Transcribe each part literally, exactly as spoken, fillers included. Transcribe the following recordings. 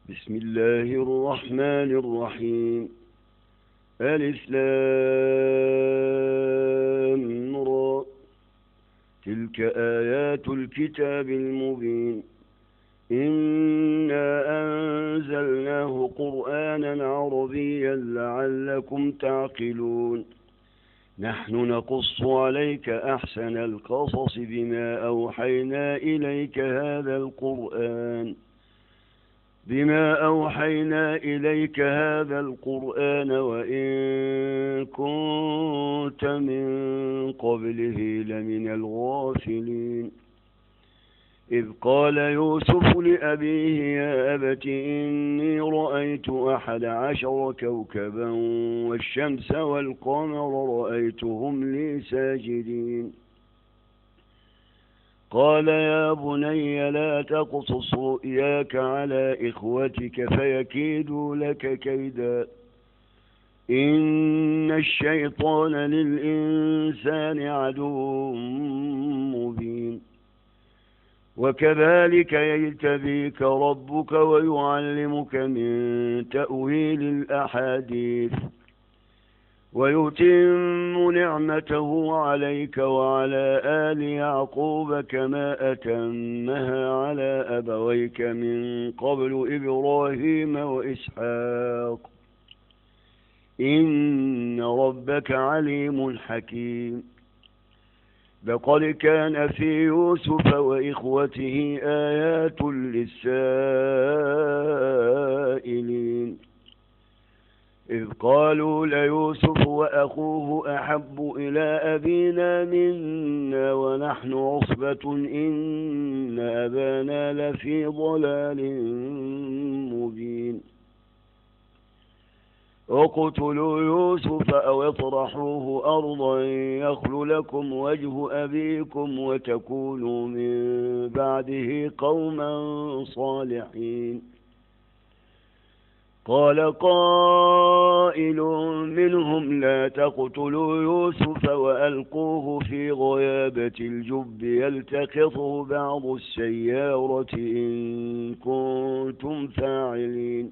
بسم الله الرحمن الرحيم. ألف لام را. تلك آيات الكتاب المبين. إنا أنزلناه قرآنا عربيا لعلكم تعقلون. نحن نقص عليك أحسن القصص بما أوحينا إليك هذا القرآن بما أوحينا إليك هذا القرآن وإن كنت من قبله لمن الغافلين. إذ قال يوسف لأبيه يا أبت إني رأيت أحد عشر كوكبا والشمس والقمر رأيتهم لي ساجدين. قال يا بني لا تقصص رؤياك على إخوتك فيكيدوا لك كيدا إن الشيطان للإنسان عدو مبين. وكذلك يجتبيك ربك ويعلمك من تأويل الأحاديث ويتم نعمته عليك وعلى آل يعقوب كما أتمها على أبويك من قبل إبراهيم وإسحاق إن ربك عليم حكيم. لقد كان في يوسف وإخوته آيات للسائلين إذ قالوا ليوسف وأخوه أحب إلى أبينا منا ونحن عصبة إن أبانا لفي ضلال مبين. اقتلوا يوسف أو اطرحوه أرضا يخل لكم وجه أبيكم وتكونوا من بعده قوما صالحين. قال قائل منهم لا تقتلوا يوسف وألقوه في غيابة الجب يلتقطه بعض السيارة إن كنتم فاعلين.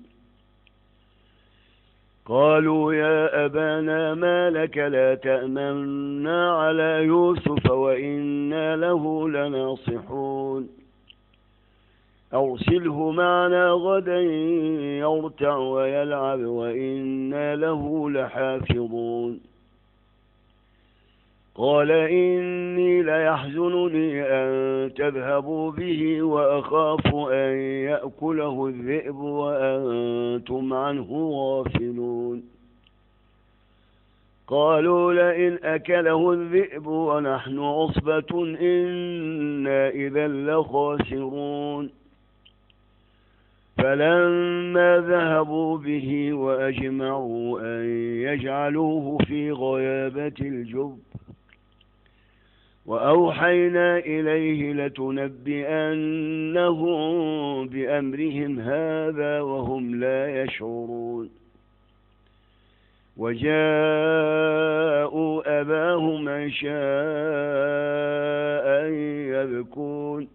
قالوا يا أبانا ما لك لا تأمنا على يوسف وإنا له لناصحون أرسله معنا غدا يرتع ويلعب وإنا له لحافظون. قال إني ليحزنني أن تذهبوا به وأخاف أن يأكله الذئب وأنتم عنه غافلون. قالوا لئن أكله الذئب ونحن عصبة إنا إذا لخاسرون. فلما ذهبوا به وأجمعوا أن يجعلوه في غيابة الجب وأوحينا إليه لتنبئنهم بأمرهم هذا وهم لا يشعرون. وجاءوا أباهم عشاء يبكون.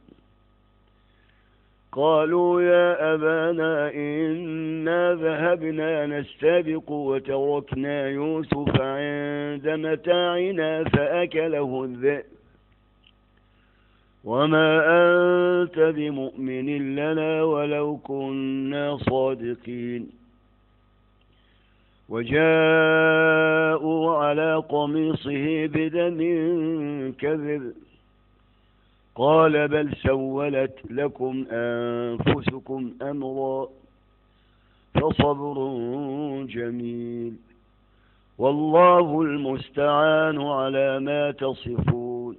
قالوا يا أبانا إنا ذهبنا نستبق وتركنا يوسف عند متاعنا فأكله الذئب وما أنت بمؤمن لنا ولو كنا صادقين. وجاءوا على قميصه بدم كذب قال بل سولت لكم أنفسكم أمرا فصبر جميل والله المستعان على ما تصفون.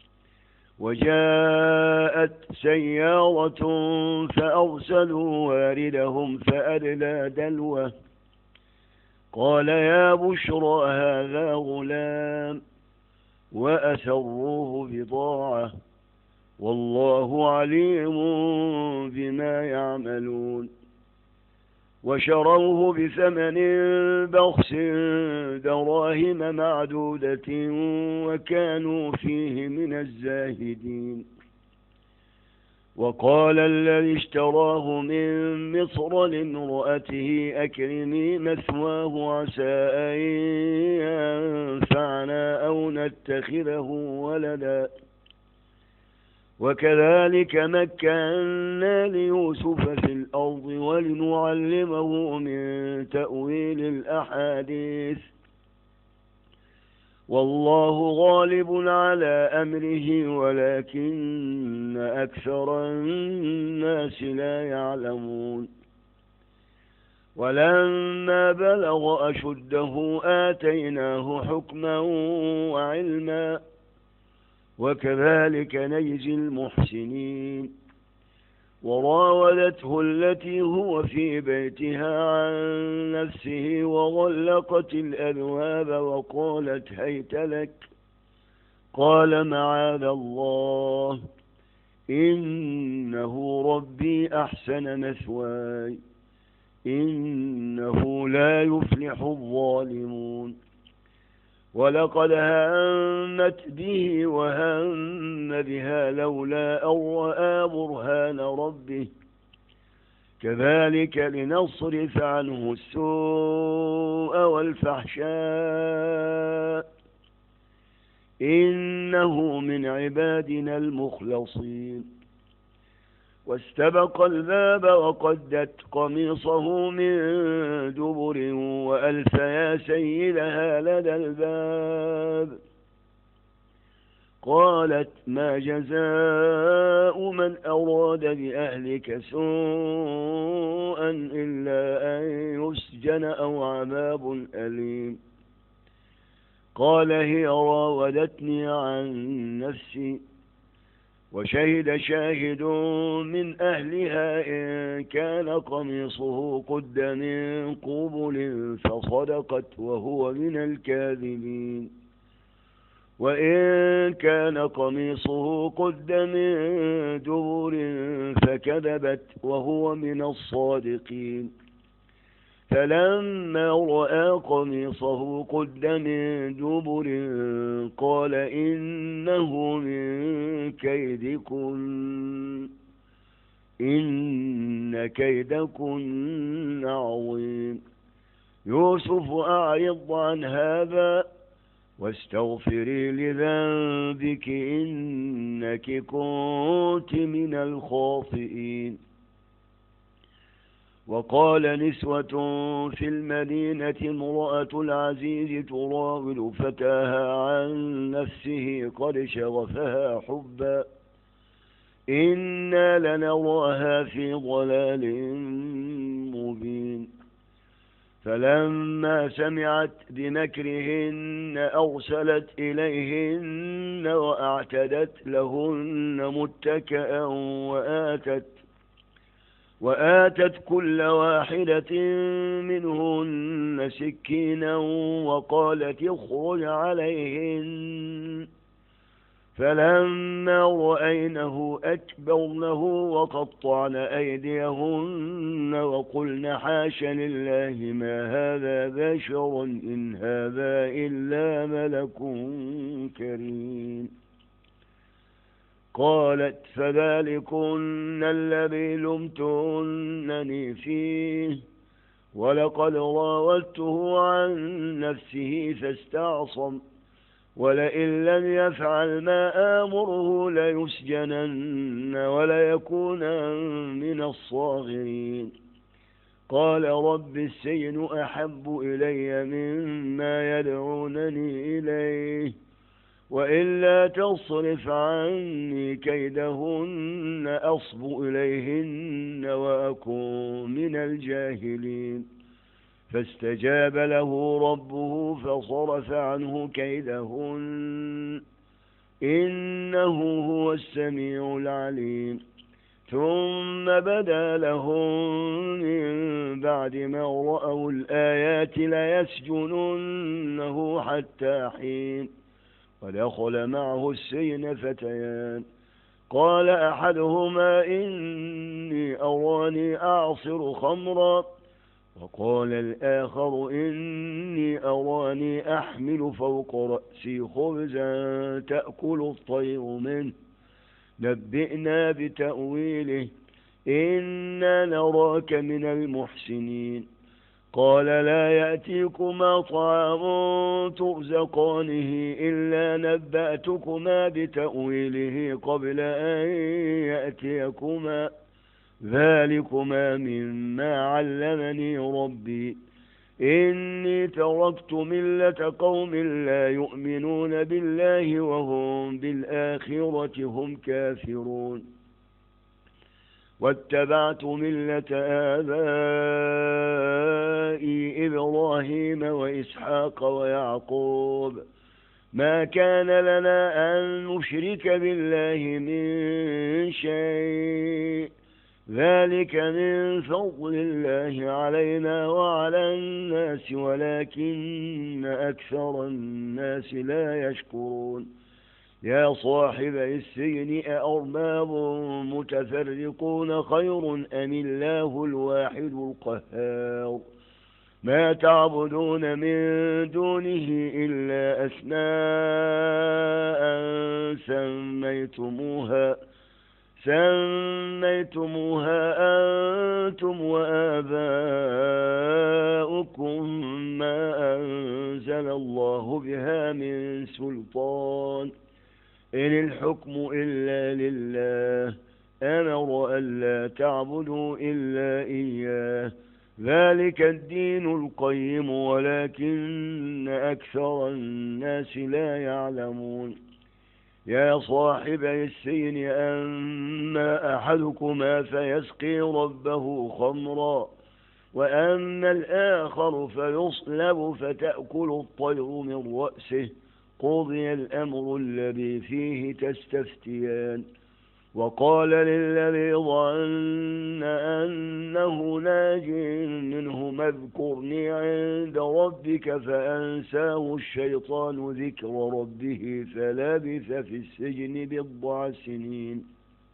وجاءت سيارة فأرسلوا واردهم فأدلى دلوه قال يا بشرى هذا غلام وأسروه بضاعة والله عليم بما يعملون. وشروه بثمن بخس دراهم معدودة وكانوا فيه من الزاهدين. وقال الذي اشتراه من مصر لامرأته أكرمي مثواه عسى أن ينفعنا أو نتخذه ولدا وكذلك مكنا ليوسف في الأرض ولنعلمه من تأويل الأحاديث والله غالب على أمره ولكن أكثر الناس لا يعلمون ولما بلغ أشده آتيناه حكما وعلما وكذلك نجزي المحسنين وراودته التي هو في بيتها عن نفسه وغلقت الأبواب وقالت هيت لك قال معاذ الله إنه ربي أحسن مثواي إنه لا يفلح الظالمون ولقد همت به وهم بها لولا أن رأى برهان ربه كذلك لنصرف عنه السوء والفحشاء إنه من عبادنا المخلصين واستبق الباب وقدت قميصه من دبر وألف يا سيدها لدى الباب قالت ما جزاء من أراد بأهلك سوءا إلا أن يسجن أو عذاب أليم قال هي راودتني عن نفسي وشهد شاهد من أهلها إن كان قميصه قد من قبل فصدقت وهو من الكاذبين وإن كان قميصه قد من دبر فكذبت وهو من الصادقين فلما رأى قميصه قد من دبر قال إنه من كيدكن إن كيدكن عظيم يوسف أعرض عن هذا واستغفري لذنبك إنك كنت من الخاطئين وقال نسوة في المدينة امرأة العزيز تراود فتاها عن نفسه قد شغفها حبا إنا لنراها في ضلال مبين فلما سمعت بمكرهن أرسلت إليهن وأعتدت لهن متكئا وآتت وآتت كل واحدة منهن سكينا وقالت اخرج عليهن فلما رأينه أكبرنه وقطعن أيديهن وقلن حاش لله ما هذا بشر إن هذا إلا ملك كريم قالت فذلكن الذي لمتنني فيه ولقد راودته عن نفسه فاستعصم ولئن لم يفعل ما آمره ليسجنن وليكونن من الصاغرين قال رب السجن أحب إلي مما يدعونني إليه وإلا تصرف عني كيدهن أصب إليهن وأكون من الجاهلين فاستجاب له ربه فصرف عنه كيدهن إنه هو السميع العليم ثم بدا لهم من بعد ما رأوا الآيات ليسجننه حتى حين ودخل معه السجن فتيان قال أحدهما إني أراني أعصر خمرا وقال الآخر إني أراني أحمل فوق رأسي خبزا تأكل الطير منه نبئنا بتأويله إنا نراك من المحسنين قال لا يأتيكما طعام ترزقانه إلا نبأتكما بتأويله قبل أن يأتيكما ذلكما مما علمني ربي إني تركت ملة قوم لا يؤمنون بالله وهم بالآخرة هم كافرون واتبعت ملة آبائي إبراهيم وإسحاق ويعقوب ما كان لنا أن نشرك بالله من شيء ذلك من فضل الله علينا وعلى الناس ولكن أكثر الناس لا يشكرون يا صاحب السجن أأرباب متفرقون خير أم الله الواحد القهار ما تعبدون من دونه إلا أسماء سميتموها سميتموها أنتم وآباؤكم ما أنزل الله بها من سلطان إن الحكم إلا لله أمر ألا تعبدوا إلا إياه ذلك الدين القيم ولكن أكثر الناس لا يعلمون يا صاحب السجن أما أحدكما فيسقي ربه خمرا وأما الآخر فيصلب فتأكل الطير من رأسه قضي الأمر الذي فيه تستفتيان وقال للذي ظن أنه ناج منهما اذكرني عند ربك فأنساه الشيطان ذكر ربه فلبث في السجن بضع سنين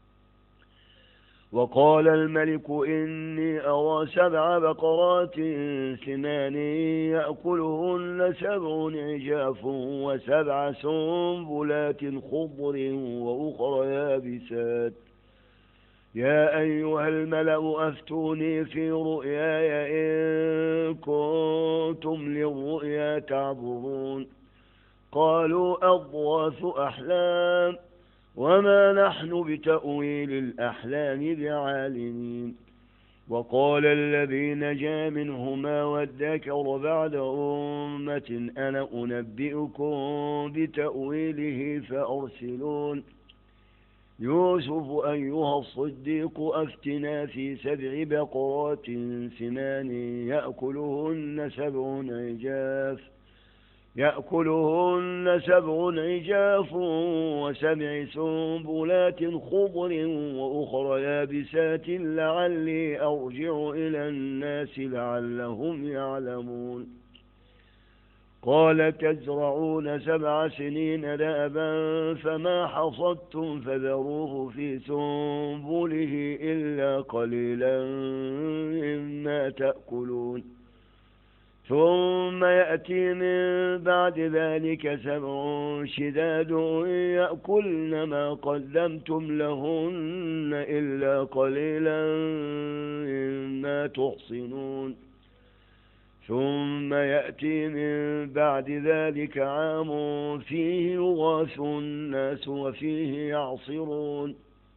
وقال الملك إني أرى سبع بقرات سمان يأكلهن سبع عجاف وسبع سنبلات خضر وأخرى يابسات يا أيها الملأ أفتوني في رؤياي إن كنتم للرؤيا تعبرون قالوا أضغاث أحلام وما نحن بتأويل الأحلام بعالمين وقال الذي نجا منهما وادكر بعد أمة أنا أنبئكم بتأويله فأرسلون يوسف أيها الصديق أفتنا في سبع بقرات سمان يأكلهن سبع عجاف يأكلهن سبع عجاف وسبع سنبلات خضر وأخرى يابسات لعلي أرجع إلى الناس لعلهم يعلمون قال تزرعون سبع سنين دأبا فما حصدتم فذروه في سنبله إلا قليلا مما تأكلون ثم يأتي من بعد ذلك سبع شداد يأكلن ما قدمتم لهن إلا قليلا مما تحصنون ثم يأتي من بعد ذلك عام فيه يغاث الناس وفيه يعصرون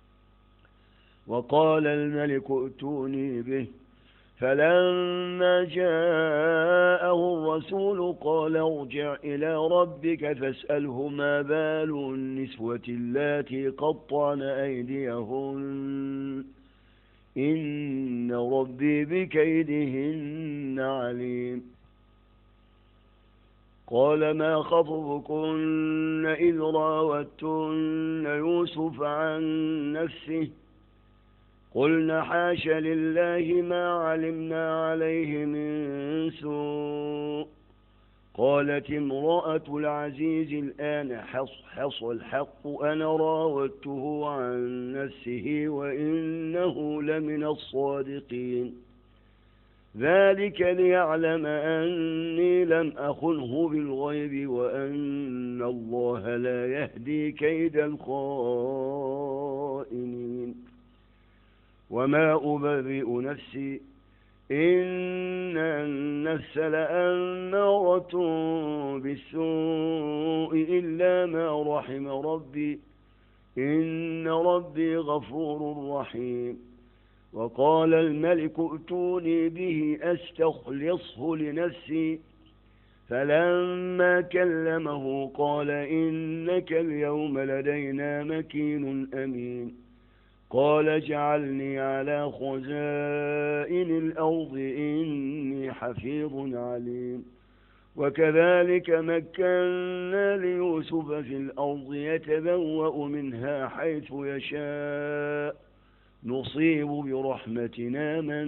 وقال الملك ائتوني به فلما جاءه الرسول قال ارجع إلى ربك فاسأله ما بال النسوة اللاتي قطعن أيديهن إن ربي بكيدهن عليم قال ما خطبكن إذ راوتن يوسف عن نفسه قلنا حاش لله ما علمنا عليه من سوء قالت امرأة العزيز الآن حص الحق أنا راودته عن نفسه وإنه لمن الصادقين ذلك ليعلم أني لم أخنه بالغيب وأن الله لا يهدي كيد الخائنين الخائنين. وما أبرئ نفسي إن النفس لأمارة بالسوء إلا ما رحم ربي إن ربي غفور رحيم. وقال الملك ائتوني به أستخلصه لنفسي فلما كلمه قال إنك اليوم لدينا مكين أمين. قال اجعلني على خزائن الأرض إني حفيظ عليم. وكذلك مكنا ليوسف في الأرض يتبوأ منها حيث يشاء نصيب برحمتنا من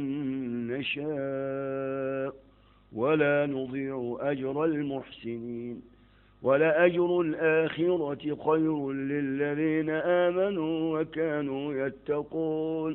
نشاء ولا نضيع أجر المحسنين. ولأجر الآخرة خير للذين آمنوا وكانوا يتقون.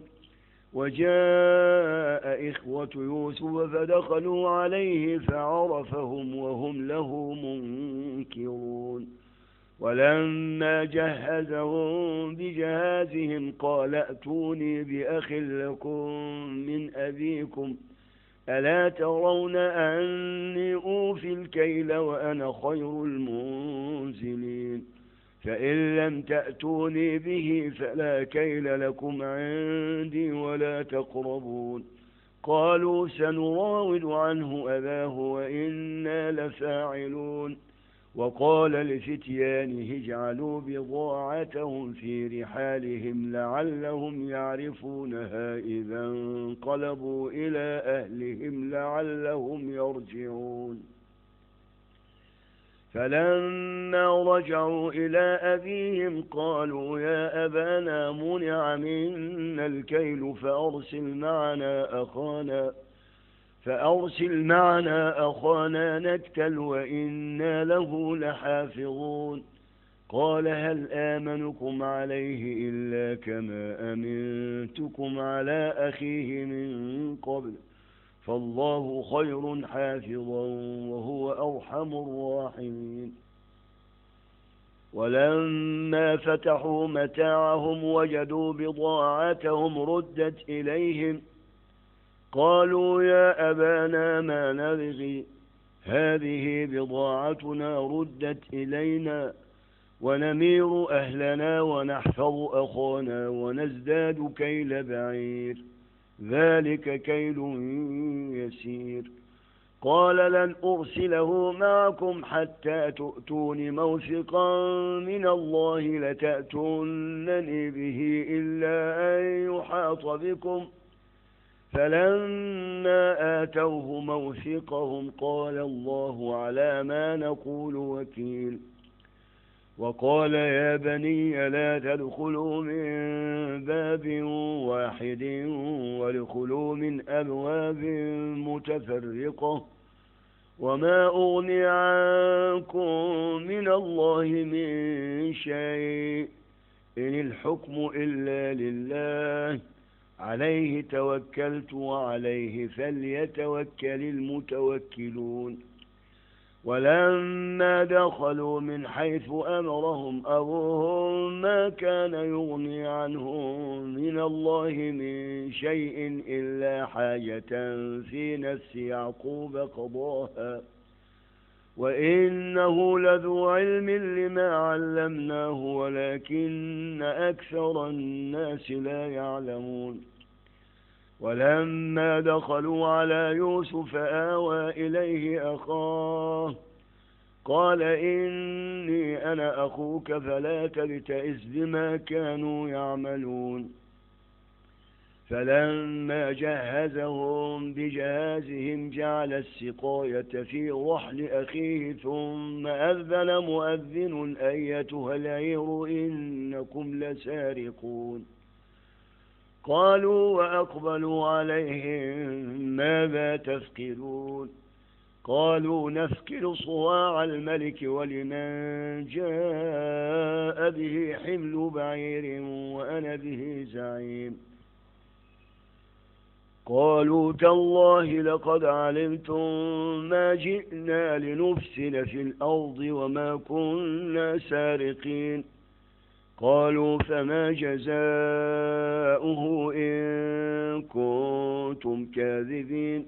وجاء إخوة يوسف فدخلوا عليه فعرفهم وهم له منكرون. ولما جهزهم بجهازهم قال ائتوني بأخ لكم من أبيكم ألا ترون أني أوفي الكيل وأنا خير المنزلين. فإن لم تأتوني به فلا كيل لكم عندي ولا تقربون. قالوا سنراود عنه أباه وإنا لفاعلون. وقال لفتيانه اجعلوا بضاعتهم في رحالهم لعلهم يعرفونها إذا انقلبوا إلى أهلهم لعلهم يرجعون. فلما رجعوا إلى أبيهم قالوا يا أبانا منع منا الكيل فأرسل معنا أخانا فأرسل معنا أخانا نكتل وإنا له لحافظون. قال هل آمنكم عليه إلا كما أمنتكم على أخيه من قبل فالله خير حافظا وهو أرحم الراحمين. ولما فتحوا متاعهم وجدوا بضاعتهم ردت إليهم قالوا يا أبانا ما نبغي هذه بضاعتنا ردت إلينا ونمير أهلنا ونحفظ أخانا ونزداد كيل بعير ذلك كيل يسير. قال لن أرسله معكم حتى تؤتون موثقا من الله لتأتونني به إلا أن يحاط بكم. فلما آتوه موثقهم قال الله على ما نقول وكيل. وقال يا بني لا تدخلوا من باب واحد وادخلوا من أبواب متفرقة وما أغني عنكم من الله من شيء إن الحكم إلا لله عليه توكلت وعليه فليتوكل المتوكلون. ولما دخلوا من حيث أمرهم أبوهم ما كان يغني عنهم من الله من شيء إلا حاجة في نفس يعقوب قضاها وإنه لذو علم لما علمناه ولكن أكثر الناس لا يعلمون. ولما دخلوا على يوسف آوى إليه أخاه قال إني أنا أخوك فلا تبتئس بما كانوا يعملون. فلما جهزهم بجهازهم جعل السقاية في رحل أخيه ثم أذن مؤذن أيتها العير إنكم لسارقون. قالوا وأقبلوا عليهم ماذا تفقدون قالوا نفقد صواع الملك ولمن جاء به حمل بعير وأنا به زعيم. قالوا تالله لقد علمتم ما جئنا لنفسد في الأرض وما كنا سارقين قالوا فما جزاؤه إن كنتم كاذبين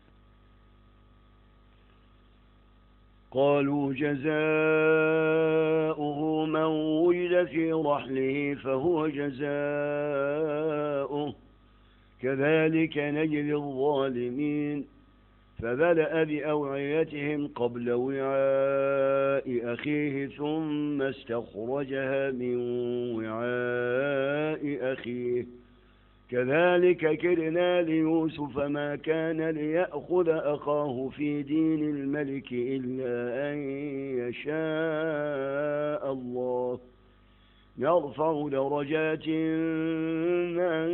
قالوا جزاؤه من وجد في رحله فهو جزاؤه كذلك نجزي الظالمين فبدأ بأوعيتهم قبل وعاء أخيه ثم استخرجها من وعاء أخيه كذلك كدنا ليوسف ما كان ليأخذ أخاه في دين الملك إلا أن يشاء الله نرفع درجات من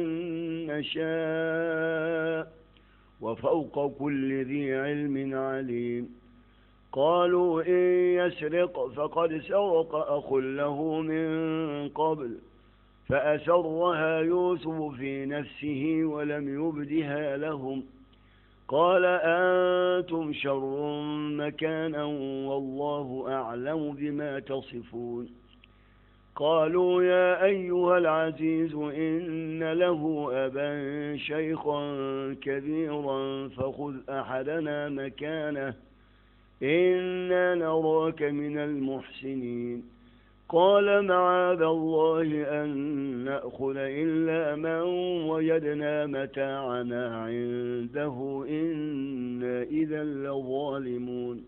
نشاء وفوق كل ذي علم عليم قالوا إن يسرق فقد سرق أخ له من قبل فأسرها يوسف في نفسه ولم يبدها لهم قال أنتم شر مكانا والله أعلم بما تصفون قالوا يا أيها العزيز إن له أبا شيخا كبيرا فخذ أحدنا مكانه إنا نراك من المحسنين قال معاذ الله أن نأخذ إلا من وجدنا متاعنا عنده إنا إذا لظالمون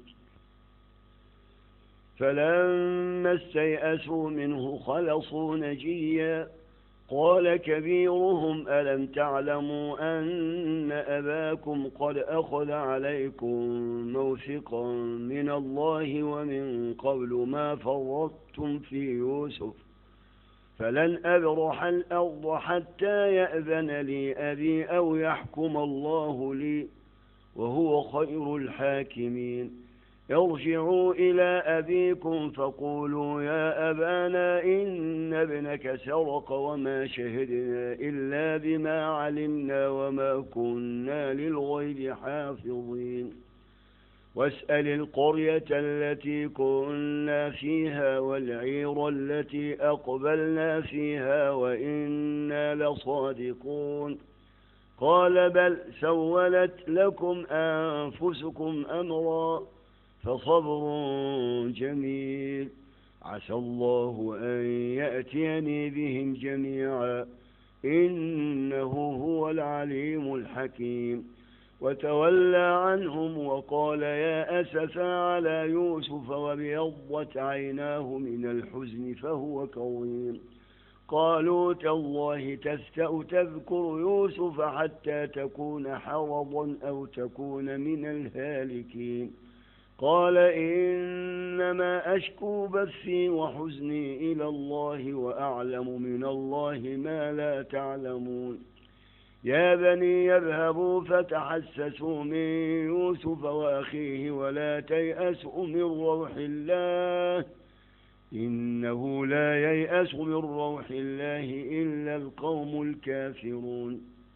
فلما استيئسوا منه خلصوا نجيا قال كبيرهم ألم تعلموا أن أباكم قد أخذ عليكم موثقا من الله ومن قبل ما فرطتم في يوسف فلن أبرح الأرض حتى يأذن لي أبي أو يحكم الله لي وهو خير الحاكمين ارجعوا إلى أبيكم فقولوا يا أبانا إن ابنك سرق وما شهدنا إلا بما علمنا وما كنا للغيب حافظين واسأل القرية التي كنا فيها والعير التي أقبلنا فيها وإنا لصادقون قال بل سولت لكم أنفسكم أمرا فصبر جميل عسى الله أن يأتيني بهم جميعا إنه هو العليم الحكيم وتولى عنهم وقال يا أسفا على يوسف وابيضت عيناه من الحزن فهو كظيم قالوا تالله تفتأ تذكر يوسف حتى تكون حرضا أو تكون من الهالكين قال إنما أشكو بثي وحزني إلى الله وأعلم من الله ما لا تعلمون يا بني يذهبوا فتحسسوا من يوسف وأخيه ولا تيأسوا من روح الله إنه لا ييأس من روح الله إلا القوم الكافرون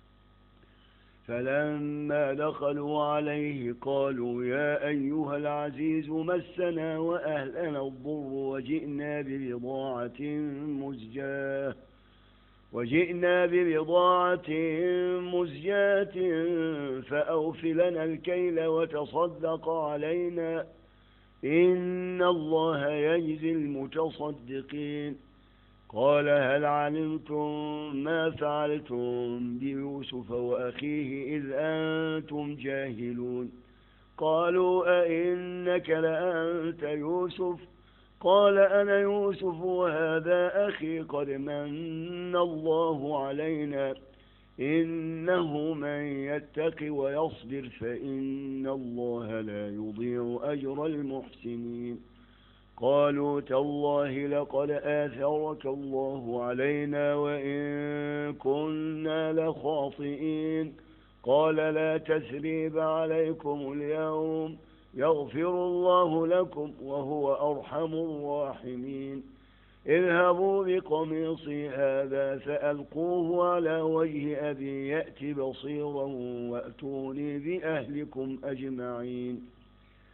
فلما دخلوا عليه قالوا يا أيها العزيز مسنا وأهلنا الضر وجئنا ببضاعة مزجاة وجئنا ببضاعة مزجاة فأوف لنا الكيل وتصدق علينا إن الله يجزي المتصدقين قال هل علمتم ما فعلتم بيوسف وأخيه إذ أنتم جاهلون قالوا أئنك لأنت يوسف قال أنا يوسف وهذا أخي قد من الله علينا إنه من يتق ويصبر فإن الله لا يضيع أجر المحسنين قالوا تالله لقد آثرك الله علينا وإن كنا لخاطئين قال لا تثريب عليكم اليوم يغفر الله لكم وهو أرحم الراحمين اذهبوا بقميصي هذا فألقوه على وجه أبي يأت بصيرا وأتوني بأهلكم أجمعين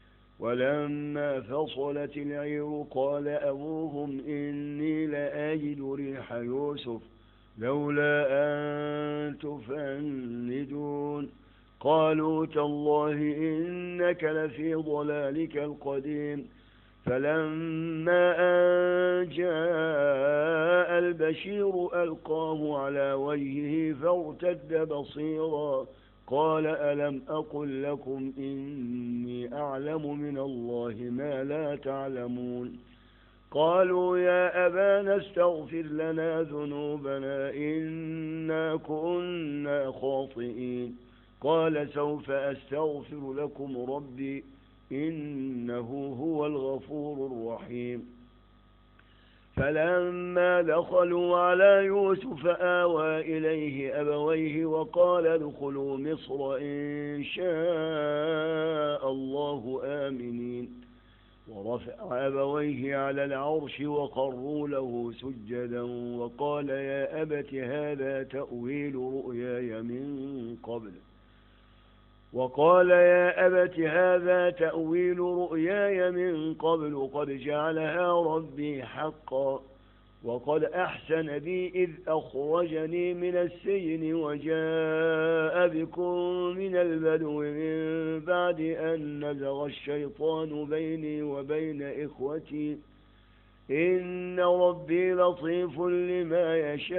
ولما فصلت العير قال أبوهم إني لأجد ريح يوسف لولا أن تفندون قالوا تالله إنك لفي ضلالك القديم فلما أن جاء البشير ألقاه على وجهه فارتد بصيرا قال ألم أقل لكم إني أعلم من الله ما لا تعلمون قالوا يا أبانا استغفر لنا ذنوبنا إنا كنا خاطئين قال سوف أستغفر لكم ربي إنه هو الغفور الرحيم فلما دخلوا على يوسف آوى إليه أبويه وقال ادخلوا مصر إن شاء الله آمنين ورفع أبويه على العرش وقروا له سجدا وقال يا أبت هذا تأويل رؤياي من قبل وقال يا أبت هذا تأويل رؤياي من قبل قد جعلها ربي حقا وقد أحسن بي إذ أخرجني من السجن وجاء بكم من البدو من بعد أن نزغ الشيطان بيني وبين إخوتي إن ربي لطيف لما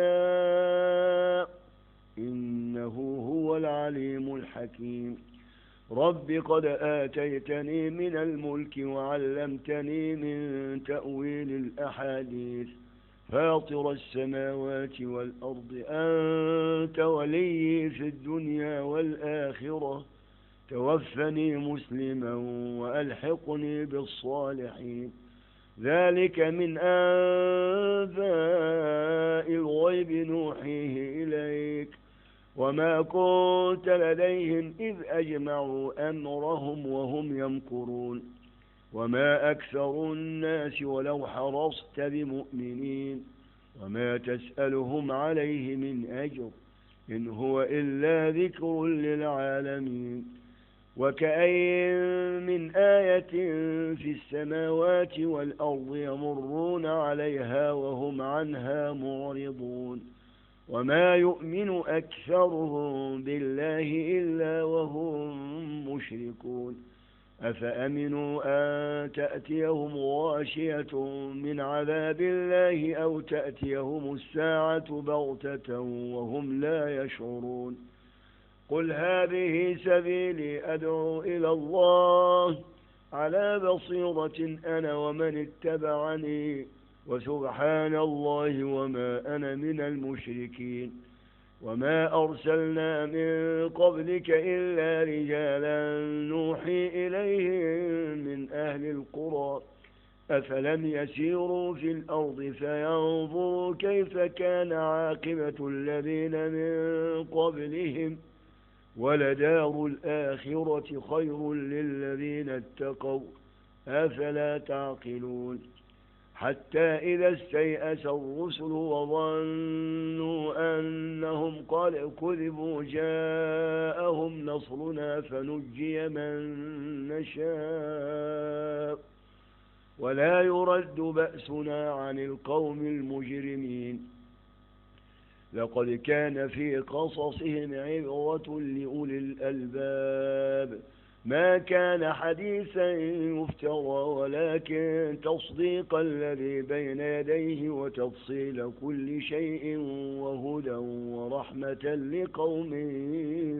يشاء إنه هو العليم الحكيم رب قد آتيتني من الملك وعلمتني من تأويل الأحاديث فاطر السماوات والأرض أنت ولي في الدنيا والآخرة توفني مسلما وألحقني بالصالحين ذلك من أنباء الغيب نوحيه إليك وما كنت لديهم إذ أجمعوا أمرهم وهم يمكرون وما أكثر الناس ولو حرصت بمؤمنين وما تسألهم عليه من أجر إن هو إلا ذكر للعالمين وكأين من آية في السماوات والأرض يمرون عليها وهم عنها معرضون وما يؤمن أكثرهم بالله إلا وهم مشركون أفأمنوا أن تأتيهم غاشية من عذاب الله أو تأتيهم الساعة بغتة وهم لا يشعرون قل هذه سبيلي أدعو إلى الله على بصيرة أنا ومن اتبعني وسبحان الله وما أنا من المشركين وما أرسلنا من قبلك إلا رجالا نوحي إليهم من أهل القرى أفلم يسيروا في الأرض فينظروا كيف كان عاقبة الذين من قبلهم ولدار الآخرة خير للذين اتقوا أفلا تعقلون حتى إذا استيأس الرسل وظنوا أنهم قد كذبوا جاءهم نصرنا فنجي من نشاء ولا يرد بأسنا عن القوم المجرمين لقد كان في قصصهم عبرة لأولي الألباب ما كان حديثا يفترى ولكن تصديق الذي بين يديه وتفصيل كل شيء وهدى ورحمة لقوم